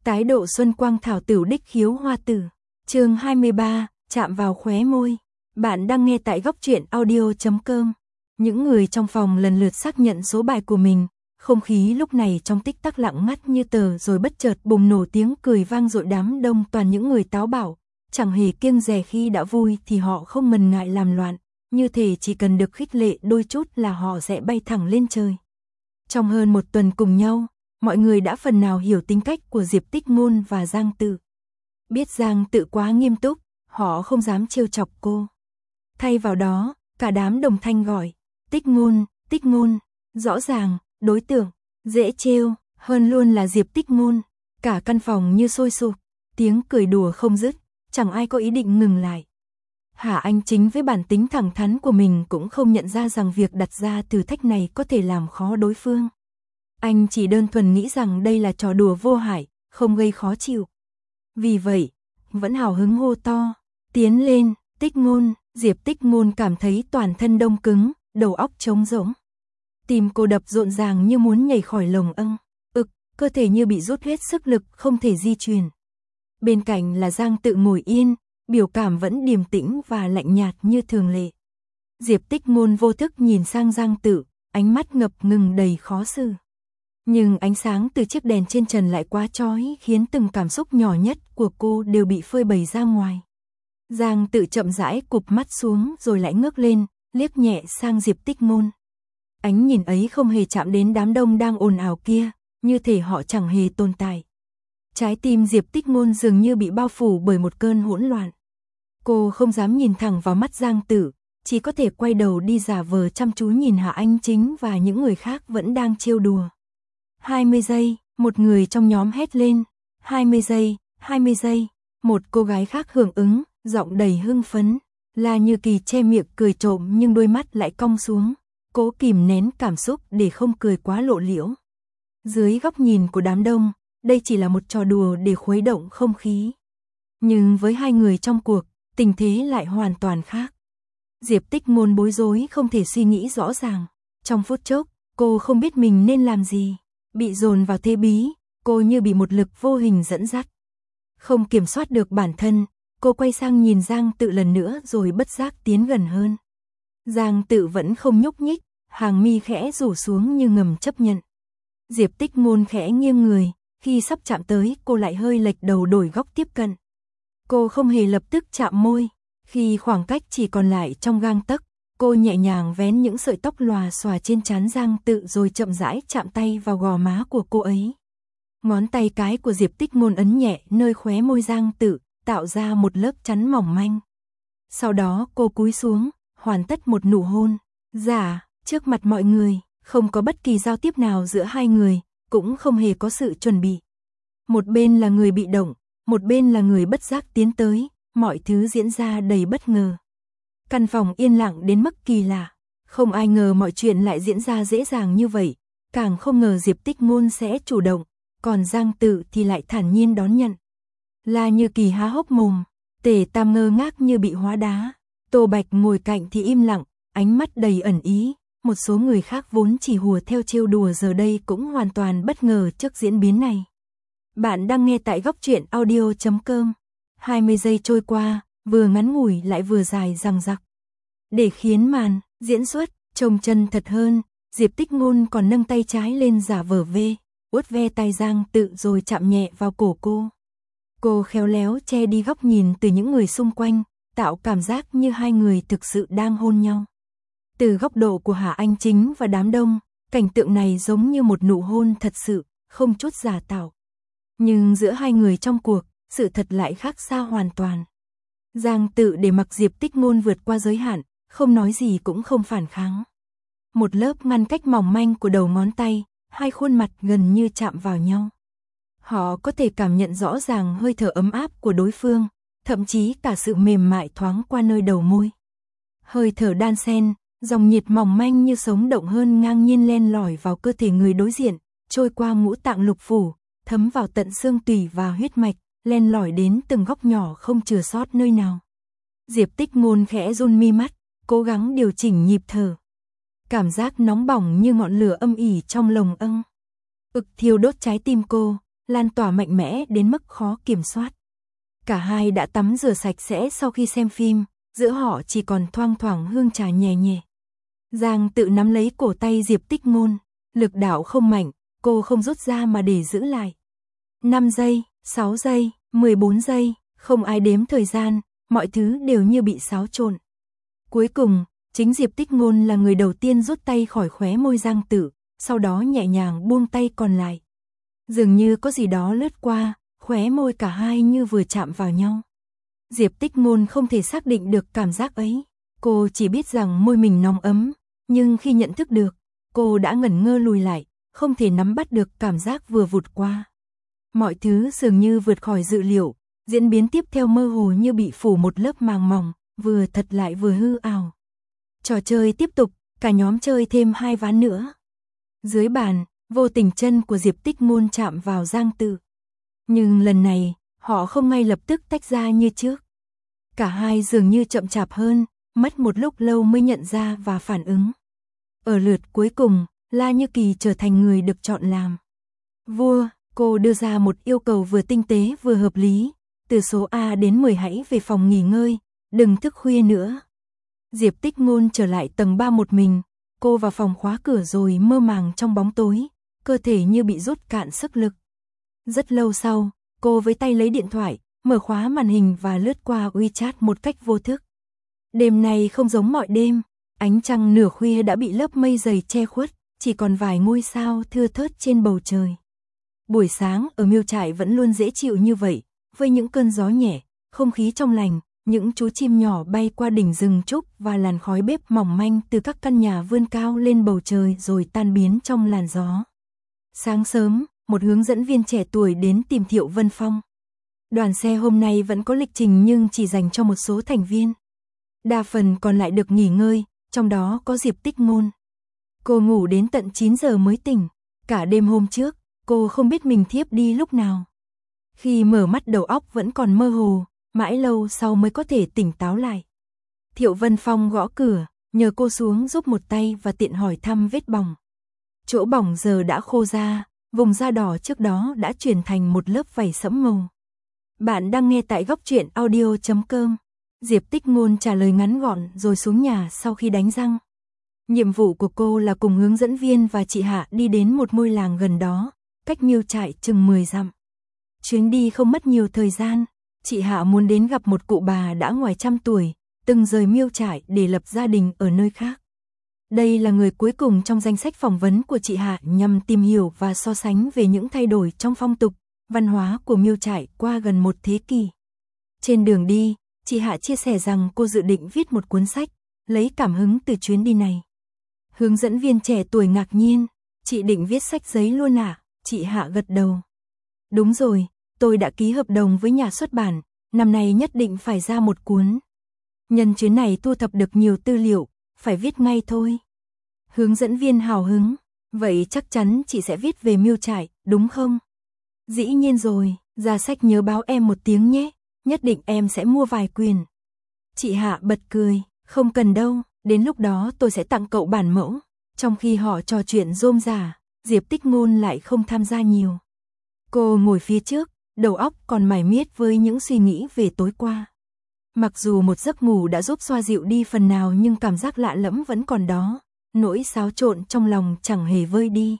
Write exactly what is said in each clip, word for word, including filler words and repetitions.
Tái độ xuân quang thảo tửu đích khiếu hoa tử. Chương hai mươi ba, chạm vào khóe môi. Bạn đang nghe tại góc truyện audio chấm com. Những người trong phòng lần lượt xác nhận số bài của mình, không khí lúc này trong tích tắc lặng ngắt như tờ, rồi bất chợt bùng nổ tiếng cười vang dội. Đám đông toàn những người táo bạo, chẳng hề kiêng dè, khi đã vui thì họ không ngần ngại làm loạn, như thể chỉ cần được khích lệ đôi chút là họ sẽ bay thẳng lên trời. Trong hơn một tuần cùng nhau, mọi người đã phần nào hiểu tính cách của Diệp Tích Ngôn và Giang Tự. Biết Giang Tự quá nghiêm túc, họ không dám trêu chọc cô. Thay vào đó, cả đám đồng thanh gọi, Tích Ngôn, Tích Ngôn, rõ ràng, đối tượng, dễ trêu, hơn luôn là Diệp Tích Ngôn. Cả căn phòng như sôi sục, tiếng cười đùa không dứt, chẳng ai có ý định ngừng lại. Hà Anh Chính với bản tính thẳng thắn của mình cũng không nhận ra rằng việc đặt ra thử thách này có thể làm khó đối phương. Anh chỉ đơn thuần nghĩ rằng đây là trò đùa vô hại, không gây khó chịu. Vì vậy, vẫn hào hứng hô to, tiến lên, Tích Ngôn. Diệp Tích Ngôn cảm thấy toàn thân đông cứng, đầu óc trống rỗng. Tim cô đập rộn ràng như muốn nhảy khỏi lồng âng, ực, cơ thể như bị rút hết sức lực, không thể di chuyển. Bên cạnh là Giang Tự ngồi yên, biểu cảm vẫn điềm tĩnh và lạnh nhạt như thường lệ. Diệp Tích Ngôn vô thức nhìn sang Giang Tự, ánh mắt ngập ngừng đầy khó xử. Nhưng ánh sáng từ chiếc đèn trên trần lại quá chói, khiến từng cảm xúc nhỏ nhất của cô đều bị phơi bày ra ngoài. Giang Tự chậm rãi cụp mắt xuống rồi lại ngước lên, liếc nhẹ sang Diệp Tích Ngôn. Ánh nhìn ấy không hề chạm đến đám đông đang ồn ào kia, như thể họ chẳng hề tồn tại. Trái tim Diệp Tích Ngôn dường như bị bao phủ bởi một cơn hỗn loạn. Cô không dám nhìn thẳng vào mắt Giang Tự, chỉ có thể quay đầu đi giả vờ chăm chú nhìn Hà Anh Chính và những người khác vẫn đang trêu đùa. hai mươi giây, một người trong nhóm hét lên. hai mươi giây, hai mươi giây. Một cô gái khác hưởng ứng, giọng đầy hưng phấn. La Như Kỳ che miệng cười trộm nhưng đôi mắt lại cong xuống, cố kìm nén cảm xúc để không cười quá lộ liễu. Dưới góc nhìn của đám đông, đây chỉ là một trò đùa để khuấy động không khí. Nhưng với hai người trong cuộc, tình thế lại hoàn toàn khác. Diệp Tích Ngôn bối rối không thể suy nghĩ rõ ràng. Trong phút chốc, cô không biết mình nên làm gì. Bị dồn vào thế bí, cô như bị một lực vô hình dẫn dắt. Không kiểm soát được bản thân, cô quay sang nhìn Giang Tự lần nữa rồi bất giác tiến gần hơn. Giang Tự vẫn không nhúc nhích, hàng mi khẽ rủ xuống như ngầm chấp nhận. Diệp Tích Ngôn khẽ nghiêng người, khi sắp chạm tới cô lại hơi lệch đầu đổi góc tiếp cận. Cô không hề lập tức chạm môi, khi khoảng cách chỉ còn lại trong gang tấc, cô nhẹ nhàng vén những sợi tóc lòa xòa trên trán Giang Tự rồi chậm rãi chạm tay vào gò má của cô ấy. Ngón tay cái của Diệp Tích Ngôn ấn nhẹ nơi khóe môi Giang Tự, tạo ra một lớp chắn mỏng manh. Sau đó cô cúi xuống, hoàn tất một nụ hôn. Dạ, trước mặt mọi người, không có bất kỳ giao tiếp nào giữa hai người, cũng không hề có sự chuẩn bị. Một bên là người bị động, một bên là người bất giác tiến tới, mọi thứ diễn ra đầy bất ngờ. Căn phòng yên lặng đến mức kỳ lạ, không ai ngờ mọi chuyện lại diễn ra dễ dàng như vậy, càng không ngờ Diệp Tích Ngôn sẽ chủ động, còn Giang Tự thì lại thản nhiên đón nhận. La Như Kỳ há hốc mồm, Tề Tam ngơ ngác như bị hóa đá, Tô Bạch ngồi cạnh thì im lặng, ánh mắt đầy ẩn ý. Một số người khác vốn chỉ hùa theo trêu đùa giờ đây cũng hoàn toàn bất ngờ trước diễn biến này. Bạn đang nghe tại góc truyện audio chấm com. hai mươi giây trôi qua, vừa ngắn ngủi lại vừa dài dằng dặc. Để khiến màn diễn xuất trông chân thật hơn, Diệp Tích Ngôn còn nâng tay trái lên giả vờ vê, uốt ve tay Giang Tự rồi chạm nhẹ vào cổ cô. Cô khéo léo che đi góc nhìn từ những người xung quanh, tạo cảm giác như hai người thực sự đang hôn nhau. Từ góc độ của Hà Anh Chính và đám đông, cảnh tượng này giống như một nụ hôn thật sự, không chút giả tạo. Nhưng giữa hai người trong cuộc, sự thật lại khác xa hoàn toàn. Giang Tự để mặc Diệp Tích Ngôn vượt qua giới hạn, không nói gì cũng không phản kháng. Một lớp ngăn cách mỏng manh của đầu ngón tay, hai khuôn mặt gần như chạm vào nhau. Họ có thể cảm nhận rõ ràng hơi thở ấm áp của đối phương, thậm chí cả sự mềm mại thoáng qua nơi đầu môi. Hơi thở đan xen, dòng nhiệt mỏng manh như sống động hơn ngang nhiên len lỏi vào cơ thể người đối diện, trôi qua ngũ tạng lục phủ, thấm vào tận xương tủy và huyết mạch, len lỏi đến từng góc nhỏ không chừa sót nơi nào. Diệp Tích Ngôn khẽ run mi mắt, cố gắng điều chỉnh nhịp thở. Cảm giác nóng bỏng như ngọn lửa âm ỉ trong lồng âng. Ực thiêu đốt trái tim cô, lan tỏa mạnh mẽ đến mức khó kiểm soát. Cả hai đã tắm rửa sạch sẽ sau khi xem phim, giữa họ chỉ còn thoang thoảng hương trà nhẹ nhẹ. Giang Tự nắm lấy cổ tay Diệp Tích Ngôn, lực đạo không mạnh, cô không rút ra mà để giữ lại. năm giây, sáu giây, mười bốn giây, không ai đếm thời gian, mọi thứ đều như bị xáo trộn. Cuối cùng, chính Diệp Tích Ngôn là người đầu tiên rút tay khỏi khóe môi Giang Tự, sau đó nhẹ nhàng buông tay còn lại. Dường như có gì đó lướt qua, khóe môi cả hai như vừa chạm vào nhau. Diệp Tích Ngôn không thể xác định được cảm giác ấy, cô chỉ biết rằng môi mình nóng ấm, nhưng khi nhận thức được, cô đã ngẩn ngơ lùi lại, không thể nắm bắt được cảm giác vừa vụt qua. Mọi thứ dường như vượt khỏi dự liệu, diễn biến tiếp theo mơ hồ như bị phủ một lớp màng mỏng, vừa thật lại vừa hư ảo. Trò chơi tiếp tục, cả nhóm chơi thêm hai ván nữa. Dưới bàn, vô tình chân của Diệp Tích Ngôn chạm vào Giang Tự. Nhưng lần này, họ không ngay lập tức tách ra như trước. Cả hai dường như chậm chạp hơn, mất một lúc lâu mới nhận ra và phản ứng. Ở lượt cuối cùng, La Như Kỳ trở thành người được chọn làm vua. Cô đưa ra một yêu cầu vừa tinh tế vừa hợp lý. Từ số A đến mười hãy về phòng nghỉ ngơi, đừng thức khuya nữa. Diệp Tích Ngôn trở lại tầng ba một mình. Cô vào phòng khóa cửa rồi mơ màng trong bóng tối, cơ thể như bị rút cạn sức lực. Rất lâu sau, cô với tay lấy điện thoại, mở khóa màn hình và lướt qua WeChat một cách vô thức. Đêm nay không giống mọi đêm, ánh trăng nửa khuya đã bị lớp mây dày che khuất, chỉ còn vài ngôi sao thưa thớt trên bầu trời. Buổi sáng ở Miêu Trại vẫn luôn dễ chịu như vậy, với những cơn gió nhẹ, không khí trong lành, những chú chim nhỏ bay qua đỉnh rừng trúc và làn khói bếp mỏng manh từ các căn nhà vươn cao lên bầu trời rồi tan biến trong làn gió. Sáng sớm, một hướng dẫn viên trẻ tuổi đến tìm Thiệu Vân Phong. Đoàn xe hôm nay vẫn có lịch trình nhưng chỉ dành cho một số thành viên. Đa phần còn lại được nghỉ ngơi, trong đó có Diệp Tích Ngôn. Cô ngủ đến tận chín giờ mới tỉnh. Cả đêm hôm trước, cô không biết mình thiếp đi lúc nào. Khi mở mắt đầu óc vẫn còn mơ hồ, mãi lâu sau mới có thể tỉnh táo lại. Thiệu Vân Phong gõ cửa, nhờ cô xuống giúp một tay và tiện hỏi thăm vết bỏng. Chỗ bỏng giờ đã khô ra, vùng da đỏ trước đó đã chuyển thành một lớp vảy sẫm màu. Bạn đang nghe tại góc truyện audio chấm com. Diệp Tích Ngôn trả lời ngắn gọn rồi xuống nhà sau khi đánh răng. Nhiệm vụ của cô là cùng hướng dẫn viên và chị Hạ đi đến một ngôi làng gần đó, cách Miêu Trại chừng mười dặm. Chuyến đi không mất nhiều thời gian, chị Hạ muốn đến gặp một cụ bà đã ngoài trăm tuổi, từng rời Miêu Trại để lập gia đình ở nơi khác. Đây là người cuối cùng trong danh sách phỏng vấn của chị Hạ nhằm tìm hiểu và so sánh về những thay đổi trong phong tục, văn hóa của Miêu Trại qua gần một thế kỷ. Trên đường đi, chị Hạ chia sẻ rằng cô dự định viết một cuốn sách, lấy cảm hứng từ chuyến đi này. Hướng dẫn viên trẻ tuổi ngạc nhiên, chị định viết sách giấy luôn à? Chị Hạ gật đầu. Đúng rồi, tôi đã ký hợp đồng với nhà xuất bản, năm nay nhất định phải ra một cuốn. Nhân chuyến này thu thập được nhiều tư liệu, phải viết ngay thôi. Hướng dẫn viên hào hứng, vậy chắc chắn chị sẽ viết về Miêu Trại, đúng không? Dĩ nhiên rồi, ra sách nhớ báo em một tiếng nhé, nhất định em sẽ mua vài quyển. Chị Hạ bật cười, không cần đâu, đến lúc đó tôi sẽ tặng cậu bản mẫu. Trong khi họ trò chuyện rôm rả, Diệp Tích Ngôn lại không tham gia nhiều. Cô ngồi phía trước, đầu óc còn mải miết với những suy nghĩ về tối qua. Mặc dù một giấc ngủ đã giúp xoa dịu đi phần nào nhưng cảm giác lạ lẫm vẫn còn đó, nỗi xáo trộn trong lòng chẳng hề vơi đi.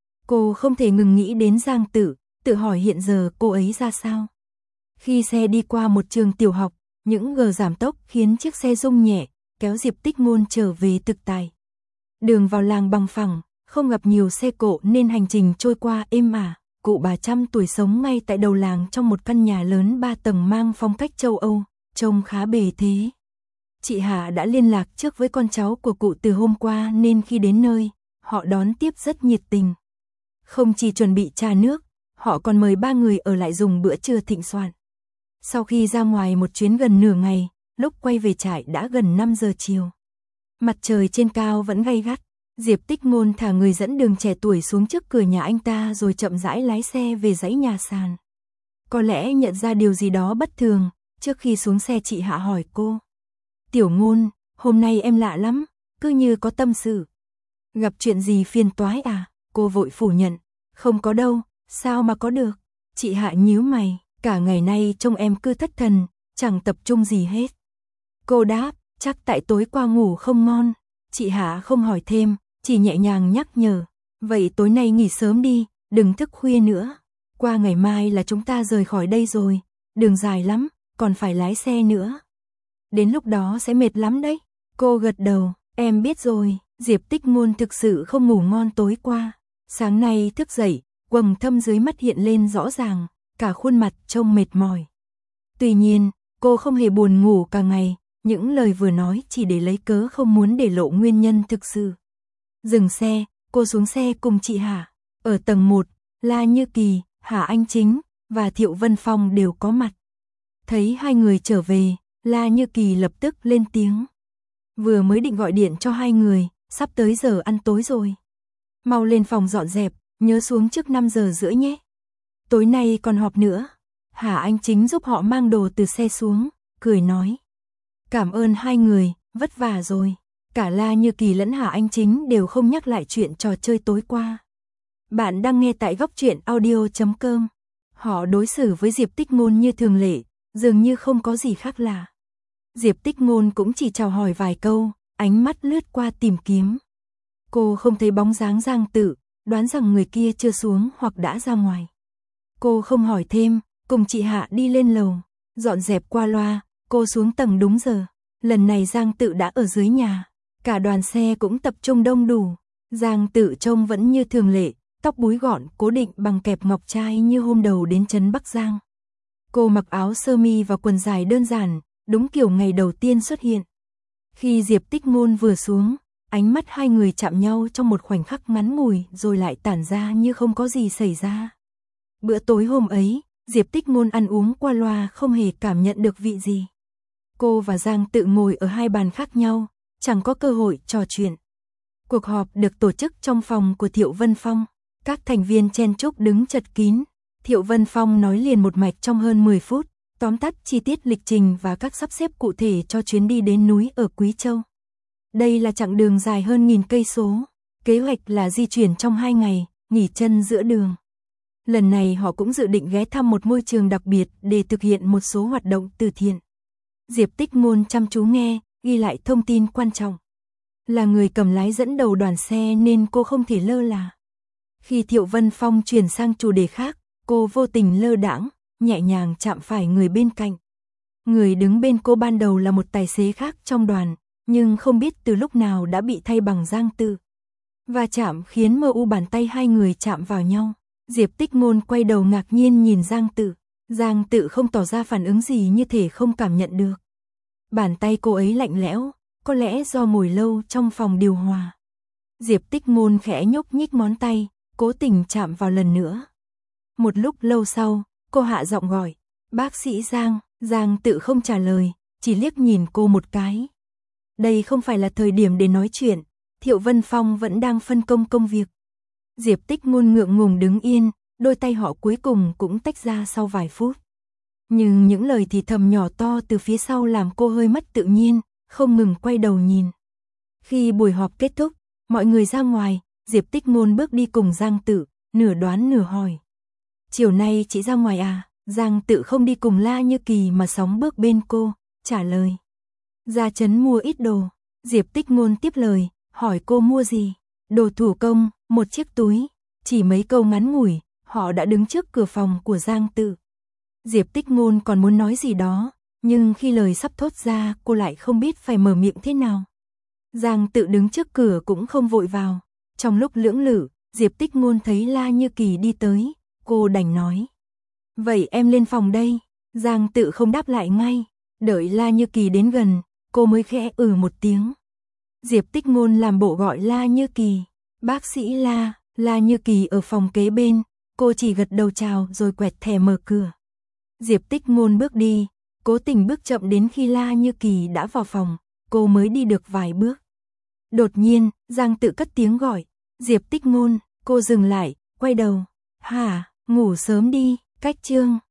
Cô không thể ngừng nghĩ đến Giang Tự, tự hỏi hiện giờ cô ấy ra sao. Khi xe đi qua một trường tiểu học, những gờ giảm tốc khiến chiếc xe rung nhẹ, kéo Diệp Tích Ngôn trở về thực tại. Đường vào làng bằng phẳng, không gặp nhiều xe cộ nên hành trình trôi qua êm ả. Cụ bà trăm tuổi sống ngay tại đầu làng trong một căn nhà lớn ba tầng mang phong cách châu Âu, trông khá bề thế. Chị Hạ đã liên lạc trước với con cháu của cụ từ hôm qua nên khi đến nơi, họ đón tiếp rất nhiệt tình. Không chỉ chuẩn bị trà nước, họ còn mời ba người ở lại dùng bữa trưa thịnh soạn. Sau khi ra ngoài một chuyến gần nửa ngày, lúc quay về trại đã gần năm giờ chiều. Mặt trời trên cao vẫn gay gắt. Diệp Tích Ngôn thả người dẫn đường trẻ tuổi xuống trước cửa nhà anh ta rồi chậm rãi lái xe về dãy nhà sàn. Có lẽ nhận ra điều gì đó bất thường, trước khi xuống xe chị Hạ hỏi cô. Tiểu Ngôn, hôm nay em lạ lắm, cứ như có tâm sự. Gặp chuyện gì phiền toái à? Cô vội phủ nhận. Không có đâu, sao mà có được. Chị Hạ nhíu mày, cả ngày nay trông em cứ thất thần, chẳng tập trung gì hết. Cô đáp, chắc tại tối qua ngủ không ngon. Chị Hạ không hỏi thêm, chỉ nhẹ nhàng nhắc nhở, vậy tối nay nghỉ sớm đi, đừng thức khuya nữa. Qua ngày mai là chúng ta rời khỏi đây rồi, đường dài lắm, còn phải lái xe nữa. Đến lúc đó sẽ mệt lắm đấy. Cô gật đầu, em biết rồi. Diệp Tích Ngôn thực sự không ngủ ngon tối qua. Sáng nay thức dậy, quầng thâm dưới mắt hiện lên rõ ràng, cả khuôn mặt trông mệt mỏi. Tuy nhiên, cô không hề buồn ngủ cả ngày, những lời vừa nói chỉ để lấy cớ không muốn để lộ nguyên nhân thực sự. Dừng xe, cô xuống xe cùng chị Hà. Ở tầng một, La Như Kỳ, Hà Anh Chính và Thiệu Vân Phong đều có mặt. Thấy hai người trở về, La Như Kỳ lập tức lên tiếng. Vừa mới định gọi điện cho hai người, sắp tới giờ ăn tối rồi. Mau lên phòng dọn dẹp, nhớ xuống trước năm giờ rưỡi nhé. Tối nay còn họp nữa. Hà Anh Chính giúp họ mang đồ từ xe xuống, cười nói. Cảm ơn hai người, vất vả rồi. Cả La Như Kỳ lẫn Hà Anh Chính đều không nhắc lại chuyện trò chơi tối qua. Bạn đang nghe tại góc truyện audio chấm com. Họ đối xử với Diệp Tích Ngôn như thường lệ, dường như không có gì khác lạ. Diệp Tích Ngôn cũng chỉ chào hỏi vài câu, ánh mắt lướt qua tìm kiếm. Cô không thấy bóng dáng Giang Tự, đoán rằng người kia chưa xuống hoặc đã ra ngoài. Cô không hỏi thêm, cùng chị Hạ đi lên lầu, dọn dẹp qua loa, cô xuống tầng đúng giờ. Lần này Giang Tự đã ở dưới nhà, cả đoàn xe cũng tập trung đông đủ. Giang Tự trông vẫn như thường lệ, tóc búi gọn cố định bằng kẹp ngọc trai như hôm đầu đến trấn Bắc Giang. Cô mặc áo sơ mi và quần dài đơn giản, đúng kiểu ngày đầu tiên xuất hiện. Khi Diệp Tích Ngôn vừa xuống, ánh mắt hai người chạm nhau trong một khoảnh khắc ngắn ngủi rồi lại tản ra như không có gì xảy ra. Bữa tối hôm ấy, Diệp Tích Ngôn ăn uống qua loa không hề cảm nhận được vị gì. Cô và Giang Tự ngồi ở hai bàn khác nhau, chẳng có cơ hội trò chuyện. Cuộc họp được tổ chức trong phòng của Thiệu Vân Phong. Các thành viên chen chúc đứng chật kín. Thiệu Vân Phong nói liền một mạch trong hơn mười phút, tóm tắt chi tiết lịch trình và các sắp xếp cụ thể cho chuyến đi đến núi ở Quý Châu. Đây là chặng đường dài hơn nghìn cây số. Kế hoạch là di chuyển trong hai ngày, nghỉ chân giữa đường. Lần này họ cũng dự định ghé thăm một môi trường đặc biệt để thực hiện một số hoạt động từ thiện. Diệp Tích Ngôn chăm chú nghe, ghi lại thông tin quan trọng. Là người cầm lái dẫn đầu đoàn xe nên cô không thể lơ là. Khi Thiệu Vân Phong chuyển sang chủ đề khác, cô vô tình lơ đãng, nhẹ nhàng chạm phải người bên cạnh. Người đứng bên cô ban đầu là một tài xế khác trong đoàn, nhưng không biết từ lúc nào đã bị thay bằng Giang Tự. Va chạm khiến mờ u bàn tay hai người chạm vào nhau. Diệp Tích Ngôn quay đầu ngạc nhiên nhìn Giang Tự. Giang Tự không tỏ ra phản ứng gì như thể không cảm nhận được. Bàn tay cô ấy lạnh lẽo, có lẽ do ngồi lâu trong phòng điều hòa. Diệp Tích Ngôn khẽ nhúc nhích ngón tay, cố tình chạm vào lần nữa. Một lúc lâu sau, cô hạ giọng gọi, bác sĩ Giang. Giang Tự không trả lời, chỉ liếc nhìn cô một cái. Đây không phải là thời điểm để nói chuyện, Thiệu Vân Phong vẫn đang phân công công việc. Diệp Tích Ngôn ngượng ngùng đứng yên, đôi tay họ cuối cùng cũng tách ra sau vài phút. Nhưng những lời thì thầm nhỏ to từ phía sau làm cô hơi mất tự nhiên, không ngừng quay đầu nhìn. Khi buổi họp kết thúc, mọi người ra ngoài, Diệp Tích Ngôn bước đi cùng Giang Tự, nửa đoán nửa hỏi. Chiều nay chị ra ngoài à? Giang Tự không đi cùng La Như Kỳ mà sóng bước bên cô, trả lời. Ra trấn mua ít đồ. Diệp Tích Ngôn tiếp lời, hỏi cô mua gì? Đồ thủ công, một chiếc túi. Chỉ mấy câu ngắn ngủi, họ đã đứng trước cửa phòng của Giang Tự. Diệp Tích Ngôn còn muốn nói gì đó, nhưng khi lời sắp thốt ra cô lại không biết phải mở miệng thế nào. Giang Tự đứng trước cửa cũng không vội vào. Trong lúc lưỡng lự, Diệp Tích Ngôn thấy La Như Kỳ đi tới, cô đành nói. Vậy em lên phòng đây. Giang Tự không đáp lại ngay, đợi La Như Kỳ đến gần, cô mới khẽ ừ một tiếng. Diệp Tích Ngôn làm bộ gọi La Như Kỳ. Bác sĩ La. La Như Kỳ ở phòng kế bên, cô chỉ gật đầu chào rồi quẹt thẻ mở cửa. Diệp Tích Ngôn bước đi, cố tình bước chậm đến khi La Như Kỳ đã vào phòng, cô mới đi được vài bước. Đột nhiên, Giang Tự cất tiếng gọi. Diệp Tích Ngôn, cô dừng lại, quay đầu. Hả, ngủ sớm đi, cách chương.